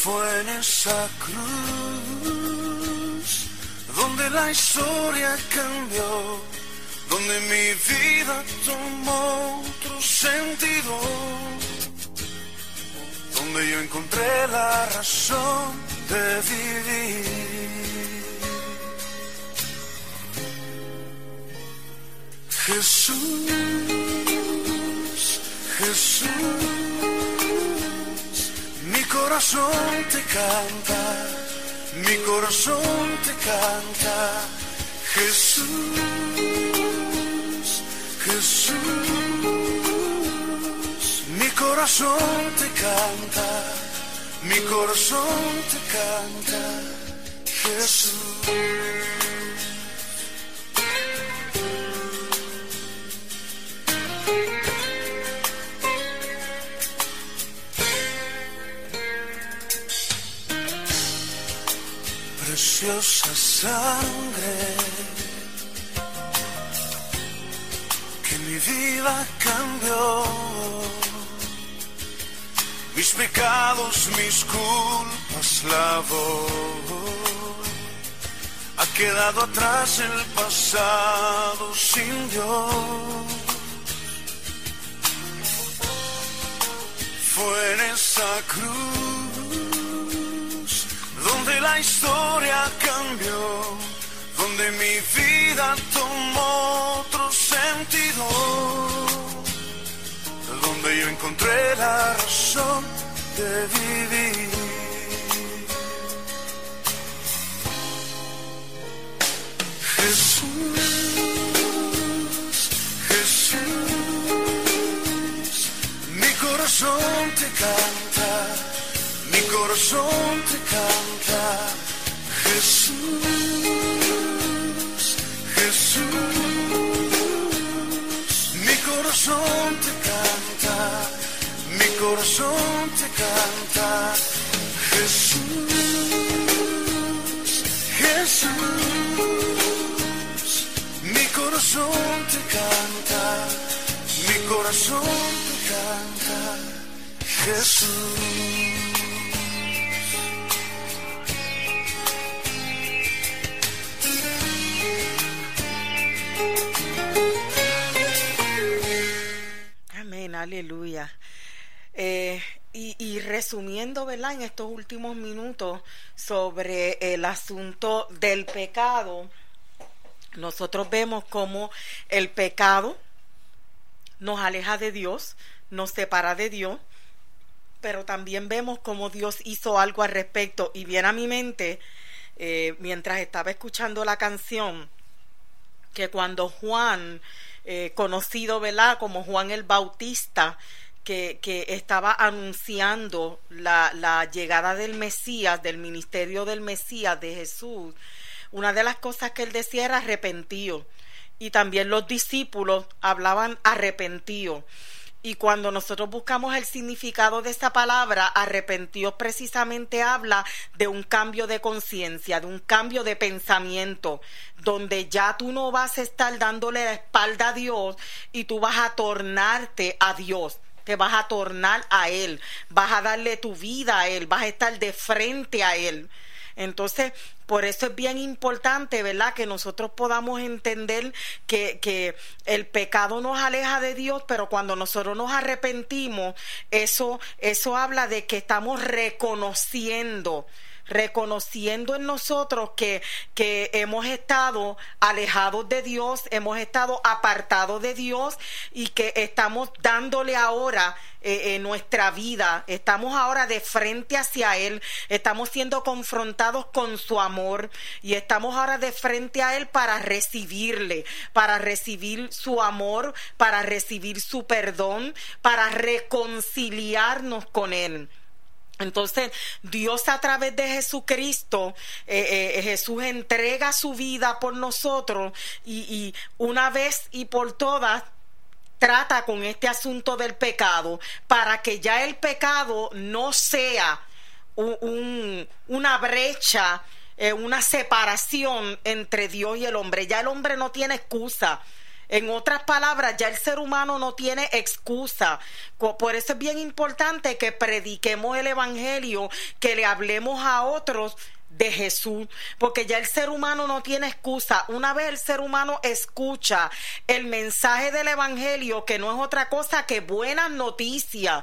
Fue en esa cruz donde la historia cambió, donde mi vida tomó otro sentido, donde yo encontré la razón de vivir. Jesús, Jesús, mi corazón te canta, mi corazón te canta. Jesús, Jesús, mi corazón te canta, mi corazón te canta. Jesús. Preciosa sangre que mi vida cambió, mis pecados, mis culpas lavó, ha quedado atrás el pasado sin Dios. Fue en esa cruz donde la historia cambió, donde mi vida tomó otro sentido, donde yo encontré la razón de vivir. Jesús, Jesús, mi corazón te canta, mi corazón te canta. Jesús, Jesús, mi corazón te canta, mi corazón te canta. Jesús, Jesús, mi corazón te canta, mi corazón te canta. Jesús. Aleluya. Y resumiendo, ¿verdad?, en estos últimos minutos sobre el asunto del pecado, nosotros vemos cómo el pecado nos aleja de Dios, nos separa de Dios, pero también vemos cómo Dios hizo algo al respecto. Y viene a mi mente, mientras estaba escuchando la canción, que cuando Juan, conocido, ¿verdad?, como Juan el Bautista, que estaba anunciando la llegada del Mesías, del ministerio del Mesías, de Jesús, una de las cosas que él decía era arrepentido, y también los discípulos hablaban arrepentido. Y cuando nosotros buscamos el significado de esta palabra, arrepentido precisamente habla de un cambio de conciencia, de un cambio de pensamiento, donde ya tú no vas a estar dándole la espalda a Dios y tú vas a tornarte a Dios. Te vas a tornar a Él, vas a darle tu vida a Él, vas a estar de frente a Él. Entonces, por eso es bien importante, ¿verdad?, que nosotros podamos entender que el pecado nos aleja de Dios, pero cuando nosotros nos arrepentimos, eso habla de que estamos reconociendo en nosotros que hemos estado alejados de Dios, hemos estado apartados de Dios, y que estamos dándole ahora nuestra vida, estamos ahora de frente hacia Él, estamos siendo confrontados con su amor, y estamos ahora de frente a Él para recibirle, para recibir su amor, para recibir su perdón, para reconciliarnos con Él. Entonces, Dios, a través de Jesucristo, Jesús entrega su vida por nosotros, y una vez y por todas trata con este asunto del pecado, para que ya el pecado no sea una brecha, una separación entre Dios y el hombre. Ya el hombre no tiene excusa. En otras palabras, ya el ser humano no tiene excusa. Por eso es bien importante que prediquemos el evangelio, que le hablemos a otros de Jesús, porque ya el ser humano no tiene excusa. Una vez el ser humano escucha el mensaje del evangelio, que no es otra cosa que buenas noticias,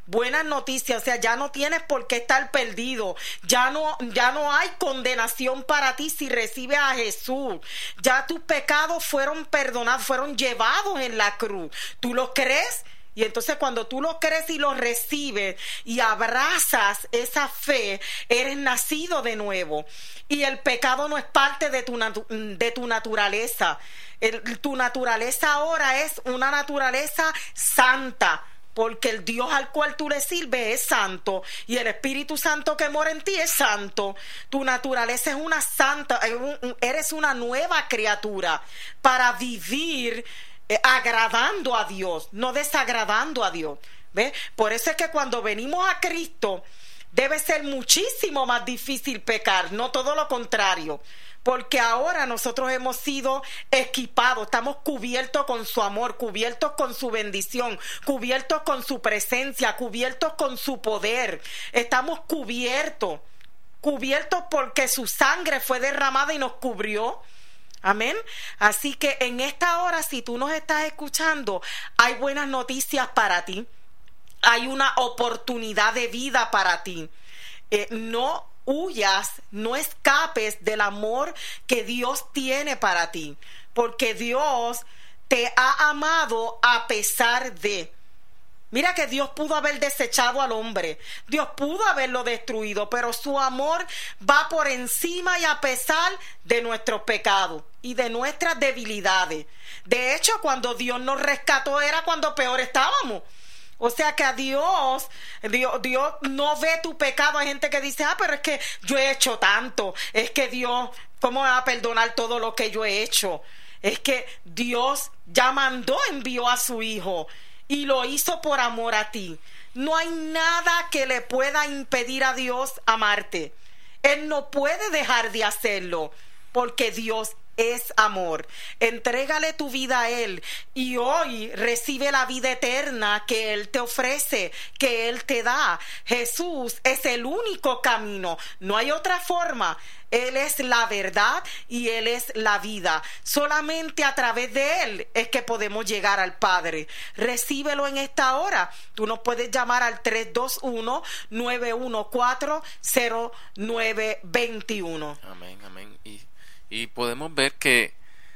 o sea, ya no tienes por qué estar perdido, ya no hay condenación para ti si recibes a Jesús, ya tus pecados fueron perdonados, fueron llevados en la cruz. ¿Tú lo crees? Y entonces cuando tú lo crees y lo recibes y abrazas esa fe, eres nacido de nuevo. Y el pecado no es parte de tu naturaleza. Tu naturaleza ahora es una naturaleza santa, porque el Dios al cual tú le sirves es santo, y el Espíritu Santo que mora en ti es santo. Tu naturaleza es una santa, eres una nueva criatura para vivir agradando a Dios, no desagradando a Dios. ¿Ves? Por eso es que cuando venimos a Cristo debe ser muchísimo más difícil pecar, no todo lo contrario, porque ahora nosotros hemos sido equipados, estamos cubiertos con su amor, cubiertos con su bendición, cubiertos con su presencia, cubiertos con su poder. Estamos cubiertos porque su sangre fue derramada y nos cubrió. Amén. Así que en esta hora, si tú nos estás escuchando, hay buenas noticias para ti. Hay una oportunidad de vida para ti. No huyas, no escapes del amor que Dios tiene para ti, porque Dios te ha amado a pesar de. Mira que Dios pudo haber desechado al hombre, Dios pudo haberlo destruido, pero su amor va por encima y a pesar de nuestros pecados y de nuestras debilidades. De hecho, cuando Dios nos rescató era cuando peor estábamos. O sea que a Dios no ve tu pecado. Hay gente que dice, pero es que yo he hecho tanto, es que Dios, ¿cómo me va a perdonar todo lo que yo he hecho? Es que Dios ya envió a su Hijo y lo hizo por amor a ti. No hay nada que le pueda impedir a Dios amarte. Él no puede dejar de hacerlo, porque Dios es amor. Entrégale tu vida a Él y hoy recibe la vida eterna que Él te ofrece, que Él te da. Jesús es el único camino, no hay otra forma. Él es la verdad y Él es la vida. Solamente a través de Él es que podemos llegar al Padre. Recíbelo en esta hora. Tú nos puedes llamar al 321-914-0921. Amén, amén. Y podemos ver que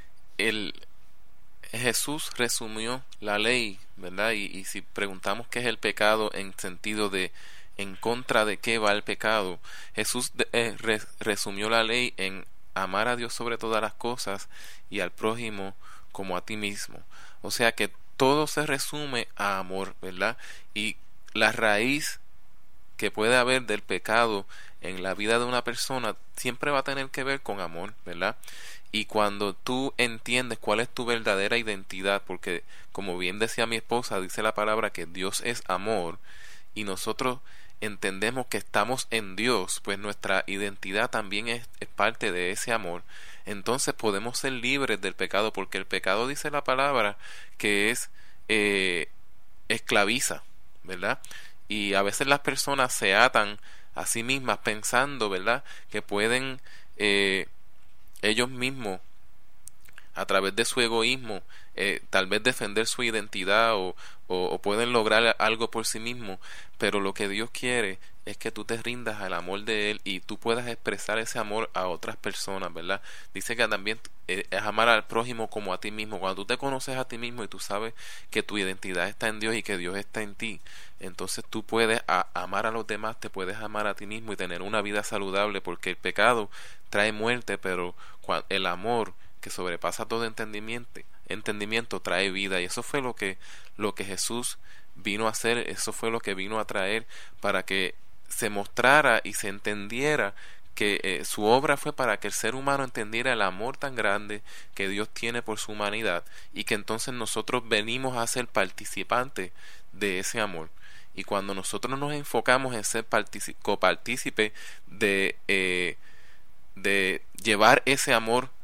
Jesús resumió la ley, ¿verdad? Y si preguntamos qué es el pecado en sentido de en contra de qué va el pecado, Jesús resumió la ley en amar a Dios sobre todas las cosas y al prójimo como a ti mismo. O sea que todo se resume a amor, ¿verdad? Y la raíz que puede haber del pecado en la vida de una persona siempre va a tener que ver con amor, ¿verdad? Y cuando tú entiendes cuál es tu verdadera identidad, porque como bien decía mi esposa, dice la palabra que Dios es amor, y nosotros entendemos que estamos en Dios, pues nuestra identidad también es parte de ese amor. Entonces podemos ser libres del pecado, porque el pecado, dice la palabra, que es esclaviza, ¿verdad? Y a veces las personas se atan a sí mismas pensando, ¿verdad?, que pueden ellos mismos, a través de su egoísmo, tal vez defender su identidad o pueden lograr algo por sí mismos, pero lo que Dios quiere es que tú te rindas al amor de Él y tú puedas expresar ese amor a otras personas, ¿verdad? Dice que también es amar al prójimo como a ti mismo. Cuando tú te conoces a ti mismo y tú sabes que tu identidad está en Dios y que Dios está en ti, entonces tú puedes amar a los demás, te puedes amar a ti mismo y tener una vida saludable, porque el pecado trae muerte, pero el amor que sobrepasa todo entendimiento trae vida. Y eso fue lo que Jesús vino a hacer, eso fue lo que vino a traer, para que se mostrara y se entendiera que su obra fue para que el ser humano entendiera el amor tan grande que Dios tiene por su humanidad, y que entonces nosotros venimos a ser participantes de ese amor. Y cuando nosotros nos enfocamos en ser copartícipe de llevar ese amor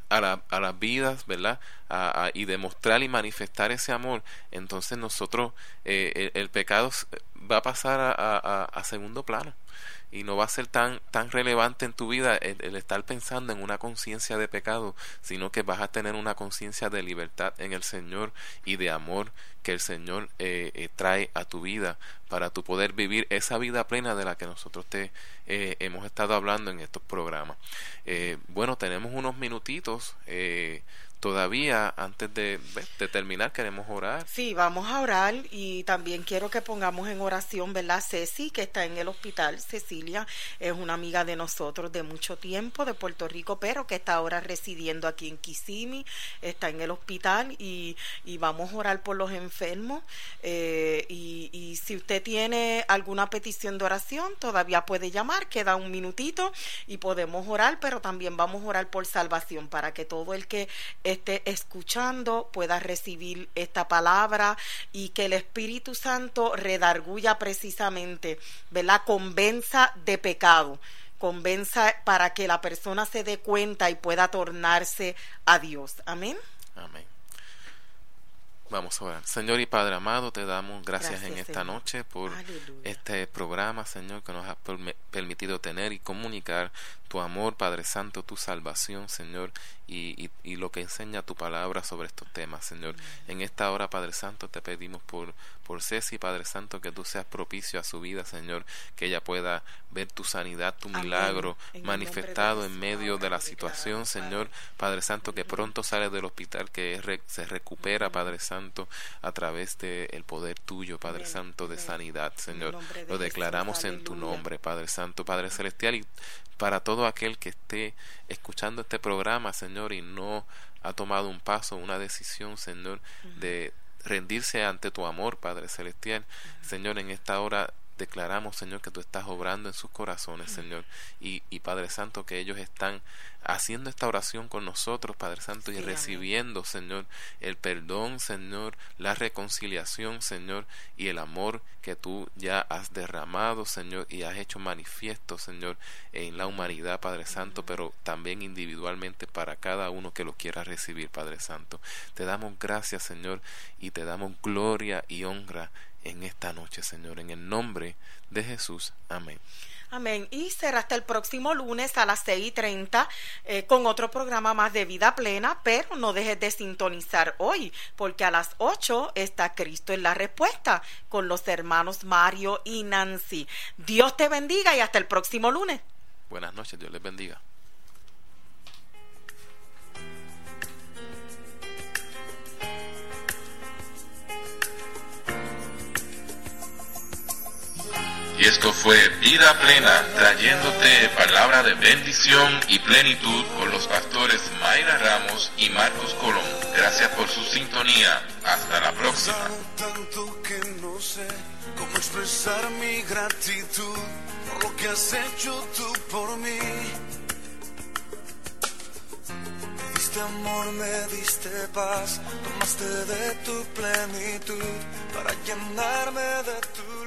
a las vidas, ¿verdad? Y demostrar y manifestar ese amor, entonces nosotros, el pecado va a pasar a segundo plano. Y no va a ser tan relevante en tu vida el estar pensando en una conciencia de pecado, sino que vas a tener una conciencia de libertad en el Señor y de amor que el Señor trae a tu vida para tu poder vivir esa vida plena de la que nosotros te hemos estado hablando en estos programas. Bueno, tenemos unos minutitos todavía. Antes de terminar, queremos orar. Sí, vamos a orar, y también quiero que pongamos en oración, ¿verdad? Ceci, que está en el hospital. Cecilia es una amiga de nosotros de mucho tiempo, de Puerto Rico, pero que está ahora residiendo aquí en Kissimmee, está en el hospital, y vamos a orar por los enfermos. Y si usted tiene alguna petición de oración, todavía puede llamar, queda un minutito y podemos orar, pero también vamos a orar por salvación, para que todo el que esté escuchando pueda recibir esta palabra, y que el Espíritu Santo redarguya precisamente, ¿verdad? Convenza de pecado, convenza para que la persona se dé cuenta y pueda tornarse a Dios. Amén. Amén. Vamos a orar. Señor y Padre amado, te damos gracias en esta Señor. noche por Aleluya. este programa, Señor, que nos ha permitido tener y comunicar tu amor, Padre Santo, tu salvación, Señor, y lo que enseña tu palabra sobre estos temas, Señor. En esta hora, Padre Santo, te pedimos por Ceci, Padre Santo, que tú seas propicio a su vida, Señor, que ella pueda ver tu sanidad, tu Amén. milagro En el manifestado nombre de en Jesús, medio de la ahora te situación, declaramos, Señor, Padre Santo, que pronto sale del hospital, que se recupera, Padre Santo, a través del poder tuyo, Padre Amén. Santo, de Amén. sanidad, En el Señor. nombre de Lo declaramos Jesús. en tu Aleluya. nombre, Padre Santo, Padre Celestial, y para todo aquel que esté escuchando este programa, Señor, y no ha tomado un paso, una decisión, Señor, de rendirse ante tu amor, Padre Celestial. Señor, en esta hora declaramos, Señor, que tú estás obrando en sus corazones, Señor, y Padre Santo, que ellos están haciendo esta oración con nosotros, Padre Santo, y Sí, recibiendo, Señor, el perdón, Señor, la reconciliación, Señor, y el amor que tú ya has derramado, Señor, y has hecho manifiesto, Señor, en la humanidad, Padre Santo, pero también individualmente para cada uno que lo quiera recibir, Padre Santo. Te damos gracias, Señor, y te damos gloria y honra en esta noche, Señor, en el nombre de Jesús. Amén. Amén. Y será hasta el próximo lunes a las 6:30 con otro programa más de Vida Plena, pero no dejes de sintonizar hoy, porque a las 8 está Cristo en la Respuesta con los hermanos Mario y Nancy. Dios te bendiga y hasta el próximo lunes. Buenas noches, Dios les bendiga. Y esto fue Vida Plena, trayéndote palabra de bendición y plenitud con los pastores Mayra Ramos y Marcos Colón. Gracias por su sintonía. Hasta la próxima. Tanto que no sé cómo expresar mi gratitud por lo que has hecho tú por mí. Me diste amor, me diste paz, tomaste de tu plenitud para llenarme de tu luz.